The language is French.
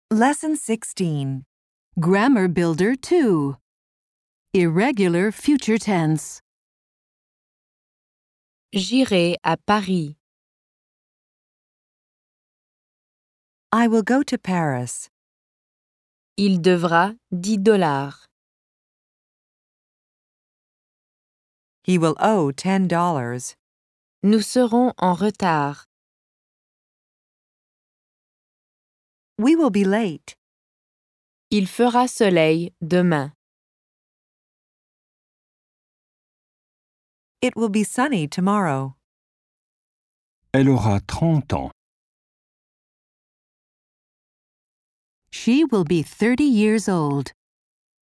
Lesson 16. Grammar Builder 2. Irregular future tense. J'irai à Paris. I will go to Paris. Il devra $10. He will owe $10. Nous serons en retard. We will be late. Il fera soleil demain. It will be sunny tomorrow. Elle aura 30 ans. She will be 30 years old.